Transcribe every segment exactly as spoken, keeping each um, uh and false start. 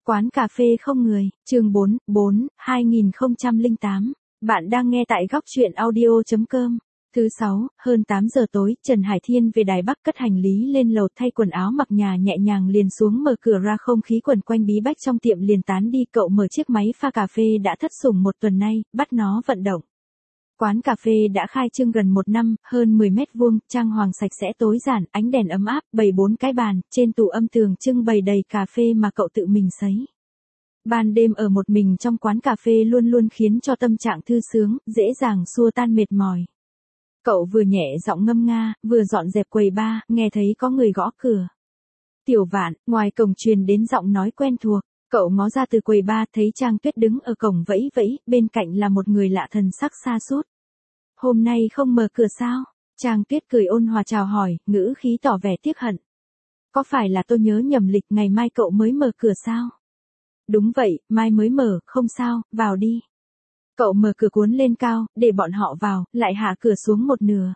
Quán cà phê không người, chương bốn, bốn, hai nghìn không trăm lẻ tám. Bạn đang nghe tại góc truyện audio chấm com. Thứ sáu, hơn tám giờ tối, Trần Hải Thiên về Đài Bắc cất hành lý lên lầu thay quần áo mặc nhà nhẹ nhàng liền xuống mở cửa ra, không khí quẩn quanh bí bách trong tiệm liền tán đi. Cậu mở chiếc máy pha cà phê đã thất sủng một tuần nay, bắt nó vận động. Quán cà phê đã khai trương gần một năm, hơn mười mét vuông, trang hoàng sạch sẽ tối giản, ánh đèn ấm áp, bày bốn cái bàn, trên tủ âm tường trưng bày đầy cà phê mà cậu tự mình sấy. Ban đêm ở một mình trong quán cà phê luôn luôn khiến cho tâm trạng thư sướng, dễ dàng xua tan mệt mỏi. Cậu vừa nhẹ giọng ngâm nga, vừa dọn dẹp quầy bar, nghe thấy có người gõ cửa. Tiểu Vạn, ngoài cổng truyền đến giọng nói quen thuộc. Cậu ngó ra từ quầy bar thấy Trang Tuyết đứng ở cổng vẫy vẫy, bên cạnh là một người lạ thần sắc sa sút. Hôm nay không mở cửa sao? Trang Tuyết cười ôn hòa chào hỏi, ngữ khí tỏ vẻ tiếc hận. Có phải là tôi nhớ nhầm lịch, ngày mai cậu mới mở cửa sao? Đúng vậy, mai mới mở, không sao, vào đi. Cậu mở cửa cuốn lên cao, để bọn họ vào, lại hạ cửa xuống một nửa.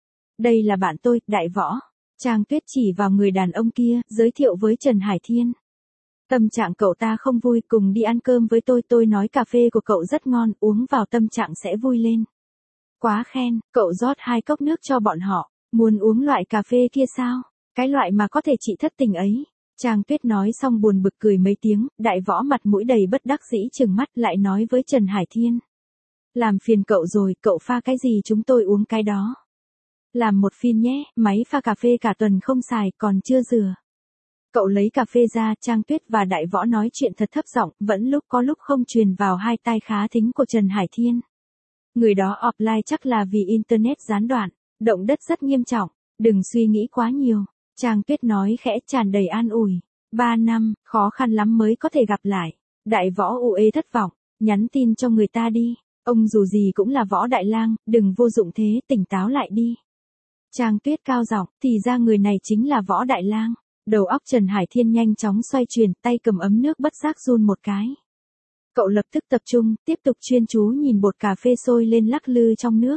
Đây là bạn tôi, Đại Võ. Trang Tuyết chỉ vào người đàn ông kia, giới thiệu với Trần Hải Thiên. Tâm trạng cậu ta không vui, cùng đi ăn cơm với tôi, tôi nói cà phê của cậu rất ngon, uống vào tâm trạng sẽ vui lên. Quá khen, cậu rót hai cốc nước cho bọn họ, muốn uống loại cà phê kia sao? Cái loại mà có thể trị thất tình ấy. Trang Tuyết nói xong buồn bực cười mấy tiếng, Đại Võ mặt mũi đầy bất đắc dĩ trừng mắt lại nói với Trần Hải Thiên. Làm phiền cậu rồi, cậu pha cái gì chúng tôi uống cái đó. Làm một phiên nhé, máy pha cà phê cả tuần không xài, còn chưa rửa. Cậu lấy cà phê ra, Trang Tuyết và Đại Võ nói chuyện thật thấp giọng, vẫn lúc có lúc không truyền vào hai tai khá thính của Trần Hải Thiên. Người đó offline chắc là vì Internet gián đoạn, động đất rất nghiêm trọng, đừng suy nghĩ quá nhiều. Trang Tuyết nói khẽ tràn đầy an ủi. Ba năm, khó khăn lắm mới có thể gặp lại. Đại Võ u ê thất vọng, nhắn tin cho người ta đi. Ông dù gì cũng là Võ Đại Lang, đừng vô dụng thế, tỉnh táo lại đi. Trang Tuyết cao giọng, thì ra người này chính là Võ Đại Lang. Đầu óc Trần Hải Thiên nhanh chóng xoay chuyển, tay cầm ấm nước bất giác run một cái. Cậu lập tức tập trung, tiếp tục chuyên chú nhìn bột cà phê sôi lên lắc lư trong nước.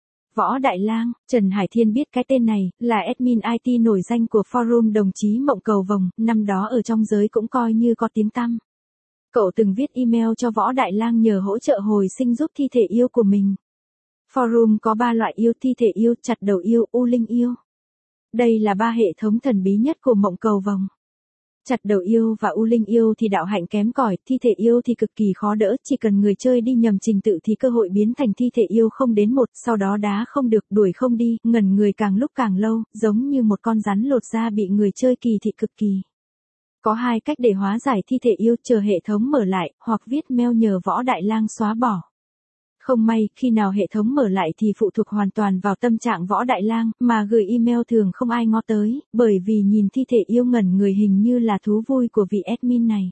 Võ Đại Lang, Trần Hải Thiên biết cái tên này, là admin i tê nổi danh của forum đồng chí Mộng Cầu Vồng, năm đó ở trong giới cũng coi như có tiếng tăm. Cậu từng viết email cho Võ Đại Lang nhờ hỗ trợ hồi sinh giúp thi thể yêu của mình. Forum có ba loại yêu: thi thể yêu, chặt đầu yêu, u linh yêu. Đây là ba hệ thống thần bí nhất của Mộng Cầu Vồng. Chặt đầu yêu và u linh yêu thì đạo hạnh kém cỏi, thi thể yêu thì cực kỳ khó đỡ, chỉ cần người chơi đi nhầm trình tự thì cơ hội biến thành thi thể yêu không đến một, sau đó đá không được, đuổi không đi, ngẩn người càng lúc càng lâu, giống như một con rắn lột da bị người chơi kỳ thị cực kỳ. Có hai cách để hóa giải thi thể yêu: chờ hệ thống mở lại, hoặc viết mail nhờ Võ Đại Lang xóa bỏ. Không may, khi nào hệ thống mở lại thì phụ thuộc hoàn toàn vào tâm trạng Võ Đại Lang, mà gửi email thường không ai ngó tới, bởi vì nhìn thi thể yêu ngẩn người hình như là thú vui của vị admin này.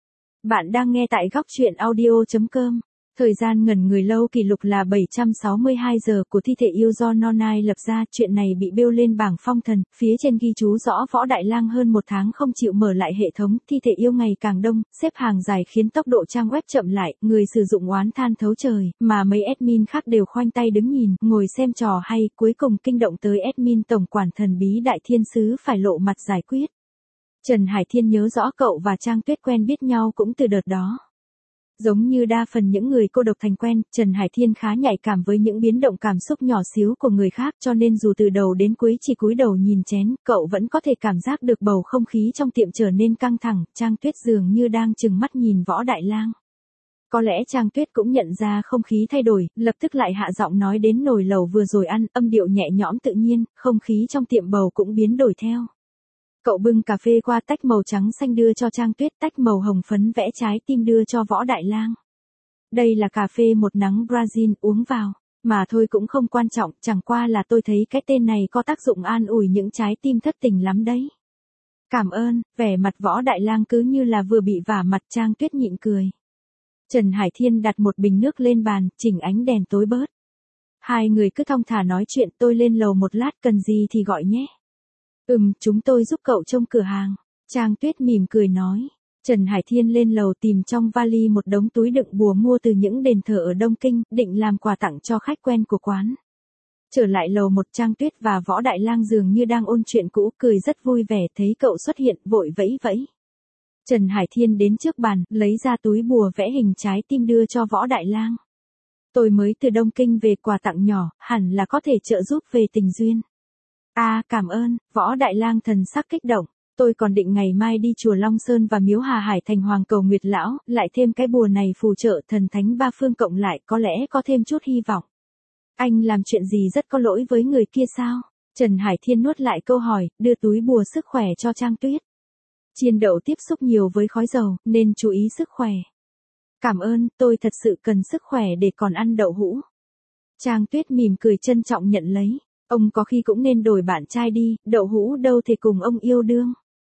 Bạn đang nghe tại góc truyện audio chấm com. Thời gian ngẩn người lâu kỷ lục là bảy trăm sáu mươi hai giờ của thi thể yêu do Nonai lập ra, chuyện này bị bêu lên bảng phong thần, phía trên ghi chú rõ Võ Đại Lang hơn một tháng không chịu mở lại hệ thống, thi thể yêu ngày càng đông, xếp hàng dài khiến tốc độ trang web chậm lại, người sử dụng oán than thấu trời, mà mấy admin khác đều khoanh tay đứng nhìn, ngồi xem trò hay, cuối cùng kinh động tới admin tổng quản thần bí Đại Thiên Sứ phải lộ mặt giải quyết. Trần Hải Thiên nhớ rõ cậu và Trang Tuyết quen biết nhau cũng từ đợt đó. Giống như đa phần những người cô độc thành quen, Trần Hải Thiên khá nhạy cảm với những biến động cảm xúc nhỏ xíu của người khác, cho nên dù từ đầu đến cuối chỉ cúi đầu nhìn chén, cậu vẫn có thể cảm giác được bầu không khí trong tiệm trở nên căng thẳng. Trang Tuyết dường như đang trừng mắt nhìn Võ Đại Lang. Có lẽ Trang Tuyết cũng nhận ra không khí thay đổi, lập tức lại hạ giọng nói đến nồi lẩu vừa rồi ăn, âm điệu nhẹ nhõm tự nhiên, không khí trong tiệm bầu cũng biến đổi theo. Cậu bưng cà phê qua, tách màu trắng xanh đưa cho Trang Tuyết, tách màu hồng phấn vẽ trái tim đưa cho Võ Đại Lang. Đây là cà phê một nắng Brazil, uống vào. Mà thôi cũng không quan trọng, chẳng qua là tôi thấy cái tên này có tác dụng an ủi những trái tim thất tình lắm đấy. Cảm ơn, vẻ mặt Võ Đại Lang cứ như là vừa bị vả mặt. Trang Tuyết nhịn cười. Trần Hải Thiên đặt một bình nước lên bàn, chỉnh ánh đèn tối bớt. Hai người cứ thong thả nói chuyện, tôi lên lầu một lát, cần gì thì gọi nhé. Ừm, chúng tôi giúp cậu trông cửa hàng. Trang Tuyết mỉm cười nói. Trần Hải Thiên lên lầu tìm trong vali một đống túi đựng bùa mua từ những đền thờ ở Đông Kinh, định làm quà tặng cho khách quen của quán. Trở lại lầu một, Trang Tuyết và Võ Đại Lang dường như đang ôn chuyện cũ, cười rất vui vẻ, thấy cậu xuất hiện, vội vẫy vẫy. Trần Hải Thiên đến trước bàn, lấy ra túi bùa vẽ hình trái tim đưa cho Võ Đại Lang. Tôi mới từ Đông Kinh về, quà tặng nhỏ, hẳn là có thể trợ giúp về tình duyên. À, cảm ơn, Võ Đại Lang thần sắc kích động. Tôi còn định ngày mai đi chùa Long Sơn và miếu Hà Hải Thành Hoàng cầu Nguyệt Lão, lại thêm cái bùa này phù trợ thần thánh ba phương cộng lại có lẽ có thêm chút hy vọng. Anh làm chuyện gì rất có lỗi với người kia sao? Trần Hải Thiên nuốt lại câu hỏi, đưa túi bùa sức khỏe cho Trang Tuyết. Chiên đậu tiếp xúc nhiều với khói dầu, nên chú ý sức khỏe. Cảm ơn, tôi thật sự cần sức khỏe để còn ăn đậu hũ. Trang Tuyết mỉm cười trân trọng nhận lấy. Ông có khi cũng nên đổi bạn trai đi, đậu hũ đâu thể cùng ông yêu đương.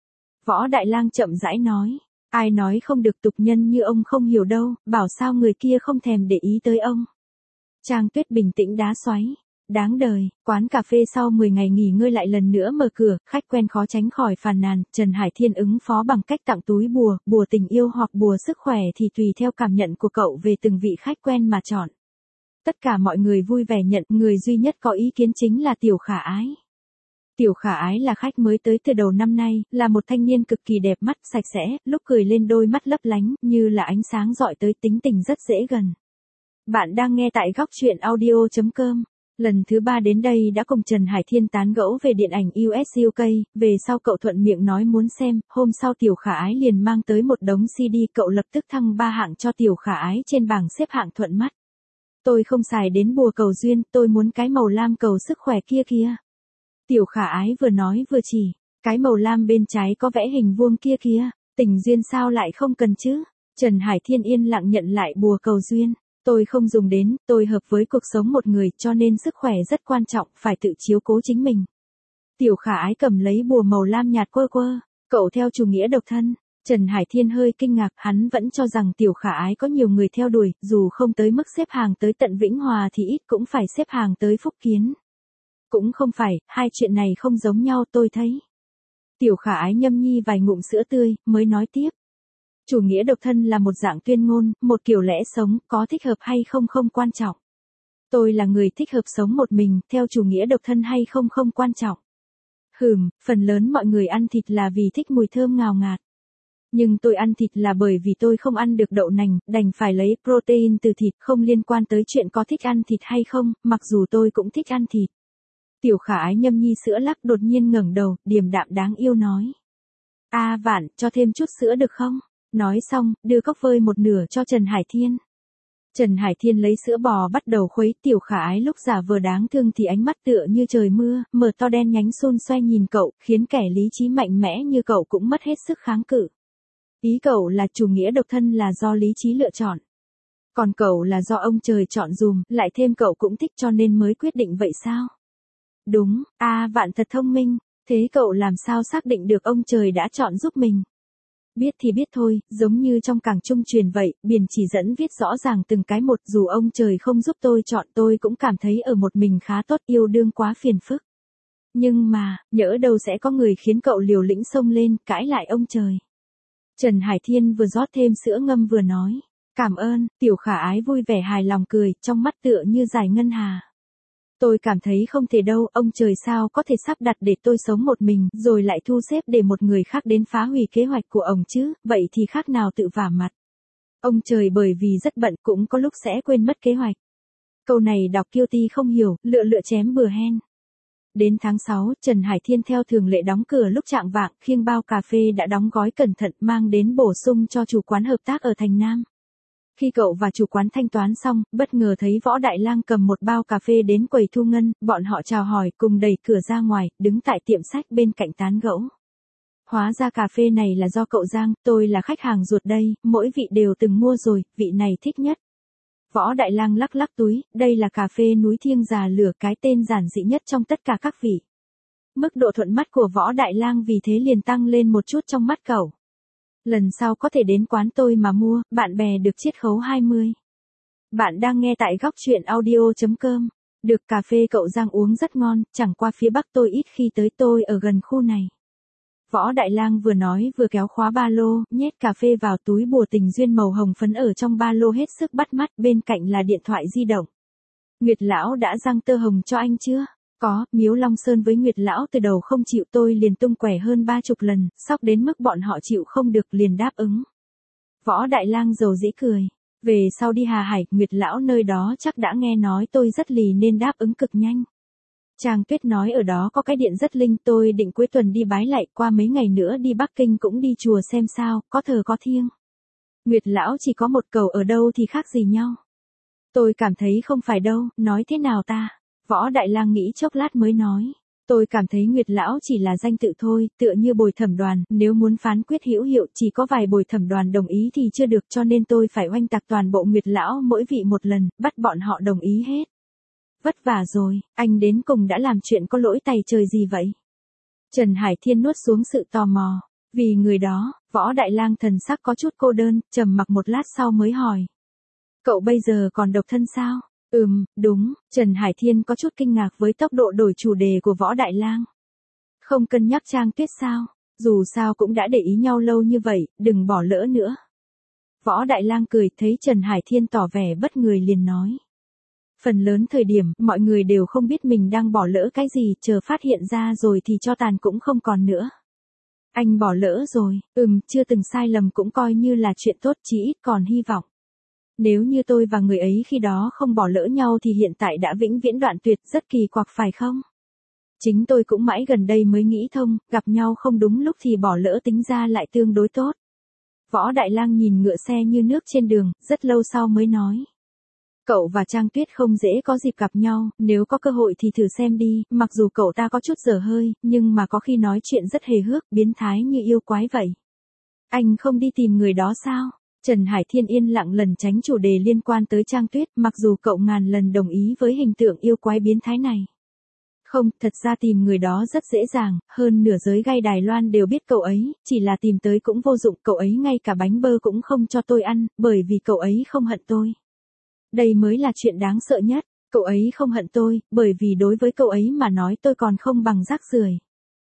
Võ Đại Lang chậm rãi nói. Ai nói không được, tục nhân như ông không hiểu đâu, bảo sao người kia không thèm để ý tới ông. Trang Tuyết bình tĩnh đá xoáy. Đáng đời, quán cà phê sau mười ngày nghỉ ngơi lại lần nữa mở cửa, khách quen khó tránh khỏi phàn nàn, Trần Hải Thiên ứng phó bằng cách tặng túi bùa, bùa tình yêu hoặc bùa sức khỏe thì tùy theo cảm nhận của cậu về từng vị khách quen mà chọn. Tất cả mọi người vui vẻ nhận, người duy nhất có ý kiến chính là Tiểu Khả Ái. Tiểu Khả Ái là khách mới tới từ đầu năm nay, là một thanh niên cực kỳ đẹp mắt, sạch sẽ, lúc cười lên đôi mắt lấp lánh, như là ánh sáng rọi tới, tính tình rất dễ gần. Bạn đang nghe tại góc truyện audio chấm com. Lần thứ ba đến đây đã cùng Trần Hải Thiên tán gẫu về điện ảnh u ét u ca, về sau cậu thuận miệng nói muốn xem, hôm sau Tiểu Khả Ái liền mang tới một đống xê đê, cậu lập tức thăng ba hạng cho Tiểu Khả Ái trên bảng xếp hạng thuận mắt. Tôi không xài đến bùa cầu duyên, tôi muốn cái màu lam cầu sức khỏe kia kia. Tiểu Khả Ái vừa nói vừa chỉ, cái màu lam bên trái có vẽ hình vuông kia kia, tình duyên sao lại không cần chứ? Trần Hải Thiên yên lặng nhận lại bùa cầu duyên. Tôi không dùng đến, tôi hợp với cuộc sống một người cho nên sức khỏe rất quan trọng, phải tự chiếu cố chính mình. Tiểu Khả Ái cầm lấy bùa màu lam nhạt quơ quơ, cậu theo chủ nghĩa độc thân. Trần Hải Thiên hơi kinh ngạc, hắn vẫn cho rằng Tiểu Khả Ái có nhiều người theo đuổi, dù không tới mức xếp hàng tới tận Vĩnh Hòa thì ít cũng phải xếp hàng tới Phúc Kiến. Cũng không phải, hai chuyện này không giống nhau tôi thấy. Tiểu Khả Ái nhâm nhi vài ngụm sữa tươi, mới nói tiếp. Chủ nghĩa độc thân là một dạng tuyên ngôn, một kiểu lẽ sống, có thích hợp hay không không quan trọng. Tôi là người thích hợp sống một mình, theo chủ nghĩa độc thân hay không không quan trọng. Hừm, phần lớn mọi người ăn thịt là vì thích mùi thơm ngào ngạt. Nhưng tôi ăn thịt là bởi vì tôi không ăn được đậu nành, đành phải lấy protein từ thịt, không liên quan tới chuyện có thích ăn thịt hay không, mặc dù tôi cũng thích ăn thịt. Tiểu Khả Ái nhâm nhi sữa lắc đột nhiên ngẩng đầu, điềm đạm đáng yêu nói. A Vạn, cho thêm chút sữa được không? Nói xong, đưa cốc vơi một nửa cho Trần Hải Thiên. Trần Hải Thiên lấy sữa bò bắt đầu khuấy. Tiểu Khả Ái lúc giả vờ đáng thương thì ánh mắt tựa như trời mưa, mở to đen nhánh xôn xoay nhìn cậu, khiến kẻ lý trí mạnh mẽ như cậu cũng mất hết sức kháng cự. Ý cậu là chủ nghĩa độc thân là do lý trí lựa chọn. Còn cậu là do ông trời chọn dùm, lại thêm cậu cũng thích cho nên mới quyết định vậy sao? Đúng, A Vạn thật thông minh, thế cậu làm sao xác định được ông trời đã chọn giúp mình? Biết thì biết thôi, giống như trong cảng trung truyền vậy, biển chỉ dẫn viết rõ ràng từng cái một, dù ông trời không giúp tôi chọn tôi cũng cảm thấy ở một mình khá tốt, yêu đương quá phiền phức. Nhưng mà, nhỡ đâu sẽ có người khiến cậu liều lĩnh xông lên, cãi lại ông trời. Trần Hải Thiên vừa rót thêm sữa ngâm vừa nói, cảm ơn, Tiểu Khả Ái vui vẻ hài lòng cười, trong mắt tựa như giải ngân hà. Tôi cảm thấy không thể đâu, ông trời sao có thể sắp đặt để tôi sống một mình, rồi lại thu xếp để một người khác đến phá hủy kế hoạch của ông chứ, vậy thì khác nào tự vả mặt. Ông trời bởi vì rất bận cũng có lúc sẽ quên mất kế hoạch. Câu này đọc guilty không hiểu, lựa lựa chém bừa hen. Đến tháng sáu, Trần Hải Thiên theo thường lệ đóng cửa lúc chạng vạng, khiêng bao cà phê đã đóng gói cẩn thận mang đến bổ sung cho chủ quán hợp tác ở Thành Nam. Khi cậu và chủ quán thanh toán xong, bất ngờ thấy Võ Đại Lang cầm một bao cà phê đến quầy thu ngân, bọn họ chào hỏi cùng đẩy cửa ra ngoài, đứng tại tiệm sách bên cạnh tán gẫu. Hóa ra cà phê này là do cậu Giang, tôi là khách hàng ruột đây, mỗi vị đều từng mua rồi, vị này thích nhất. Võ Đại Lang lắc lắc túi, đây là cà phê núi thiêng già lửa, cái tên giản dị nhất trong tất cả các vị. Mức độ thuận mắt của Võ Đại Lang vì thế liền tăng lên một chút trong mắt cậu. Lần sau có thể đến quán tôi mà mua, bạn bè được chiết khấu hai mươi. Bạn đang nghe tại góc truyện audio chấm com. Được, cà phê cậu Giang uống rất ngon, chẳng qua phía Bắc tôi ít khi tới, tôi ở gần khu này. Võ Đại Lang vừa nói vừa kéo khóa ba lô, nhét cà phê vào túi bùa tình duyên màu hồng phấn ở trong ba lô hết sức bắt mắt, bên cạnh là điện thoại di động. Nguyệt Lão đã răng tơ hồng cho anh chưa? Có, Miếu Long Sơn với Nguyệt Lão từ đầu không chịu tôi liền tung quẻ hơn ba chục lần, sóc đến mức bọn họ chịu không được liền đáp ứng. Võ Đại Lang dầu dĩ cười. Về sau đi Hà Hải, Nguyệt Lão nơi đó chắc đã nghe nói tôi rất lì nên đáp ứng cực nhanh. Trang Tuyết nói ở đó có cái điện rất linh, tôi định cuối tuần đi bái lạy, qua mấy ngày nữa đi Bắc Kinh cũng đi chùa xem sao, có thờ có thiêng. Nguyệt Lão chỉ có một cầu ở đâu thì khác gì nhau. Tôi cảm thấy không phải đâu, nói thế nào ta? Võ Đại Lang nghĩ chốc lát mới nói. Tôi cảm thấy Nguyệt Lão chỉ là danh tự thôi, tựa như bồi thẩm đoàn, nếu muốn phán quyết hữu hiệu chỉ có vài bồi thẩm đoàn đồng ý thì chưa được, cho nên tôi phải oanh tạc toàn bộ Nguyệt Lão mỗi vị một lần, bắt bọn họ đồng ý hết. Vất vả rồi, anh đến cùng đã làm chuyện có lỗi tày trời gì vậy? Trần Hải Thiên nuốt xuống sự tò mò. Vì người đó, Võ Đại Lang thần sắc có chút cô đơn, trầm mặc một lát sau mới hỏi. Cậu bây giờ còn độc thân sao? Ừm, đúng, Trần Hải Thiên có chút kinh ngạc với tốc độ đổi chủ đề của Võ Đại Lang. Không cân nhắc Trang Tuyết sao? Dù sao cũng đã để ý nhau lâu như vậy, đừng bỏ lỡ nữa. Võ Đại Lang cười, thấy Trần Hải Thiên tỏ vẻ bất ngờ liền nói. Phần lớn thời điểm, mọi người đều không biết mình đang bỏ lỡ cái gì, chờ phát hiện ra rồi thì cho tàn cũng không còn nữa. Anh bỏ lỡ rồi, ừm, chưa từng sai lầm cũng coi như là chuyện tốt, chỉ ít còn hy vọng. Nếu như tôi và người ấy khi đó không bỏ lỡ nhau thì hiện tại đã vĩnh viễn đoạn tuyệt, rất kỳ quặc phải không? Chính tôi cũng mãi gần đây mới nghĩ thông, gặp nhau không đúng lúc thì bỏ lỡ tính ra lại tương đối tốt. Võ Đại Lang nhìn ngựa xe như nước trên đường, rất lâu sau mới nói. Cậu và Trang Tuyết không dễ có dịp gặp nhau, nếu có cơ hội thì thử xem đi, mặc dù cậu ta có chút dở hơi, nhưng mà có khi nói chuyện rất hề hước, biến thái như yêu quái vậy. Anh không đi tìm người đó sao? Trần Hải Thiên yên lặng lần tránh chủ đề liên quan tới Trang Tuyết, mặc dù cậu ngàn lần đồng ý với hình tượng yêu quái biến thái này. Không, thật ra tìm người đó rất dễ dàng, hơn nửa giới gai Đài Loan đều biết cậu ấy, chỉ là tìm tới cũng vô dụng, cậu ấy ngay cả bánh bơ cũng không cho tôi ăn, bởi vì cậu ấy không hận tôi. Đây mới là chuyện đáng sợ nhất, cậu ấy không hận tôi, bởi vì đối với cậu ấy mà nói tôi còn không bằng rác rưởi.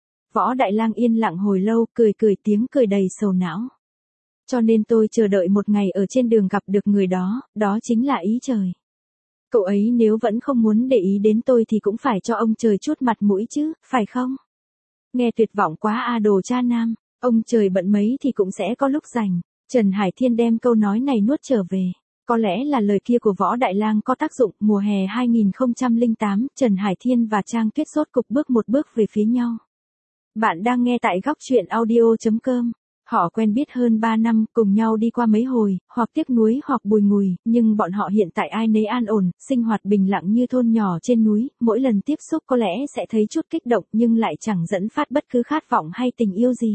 Võ Đại Lang yên lặng hồi lâu, cười cười tiếng cười đầy sầu não. Cho nên tôi chờ đợi một ngày ở trên đường gặp được người đó, đó chính là ý trời. Cậu ấy nếu vẫn không muốn để ý đến tôi thì cũng phải cho ông trời chút mặt mũi chứ, phải không? Nghe tuyệt vọng quá a đồ cha nam, ông trời bận mấy thì cũng sẽ có lúc rảnh. Trần Hải Thiên đem câu nói này nuốt trở về. Có lẽ là lời kia của Võ Đại Lang có tác dụng, mùa hè hai nghìn không trăm lẻ tám, Trần Hải Thiên và Trang Tuyết rốt cục bước một bước về phía nhau. Bạn đang nghe tại góc truyện audio chấm com. Họ quen biết hơn ba năm, cùng nhau đi qua mấy hồi, hoặc tiếc nuối hoặc bùi ngùi, nhưng bọn họ hiện tại ai nấy an ổn, sinh hoạt bình lặng như thôn nhỏ trên núi, mỗi lần tiếp xúc có lẽ sẽ thấy chút kích động nhưng lại chẳng dẫn phát bất cứ khát vọng hay tình yêu gì.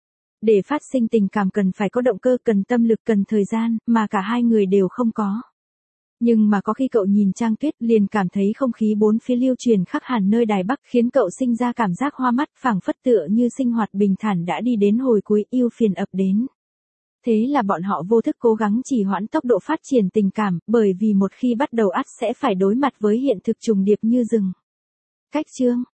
Để phát sinh tình cảm cần phải có động cơ, cần tâm lực, cần thời gian, mà cả hai người đều không có. Nhưng mà có khi cậu nhìn Trang Tuyết liền cảm thấy không khí bốn phía lưu truyền khắc hẳn nơi Đài Bắc, khiến cậu sinh ra cảm giác hoa mắt, phảng phất tựa như sinh hoạt bình thản đã đi đến hồi cuối, yêu phiền ập đến. Thế là bọn họ vô thức cố gắng trì hoãn tốc độ phát triển tình cảm, bởi vì một khi bắt đầu ắt sẽ phải đối mặt với hiện thực trùng điệp như rừng. Cách chương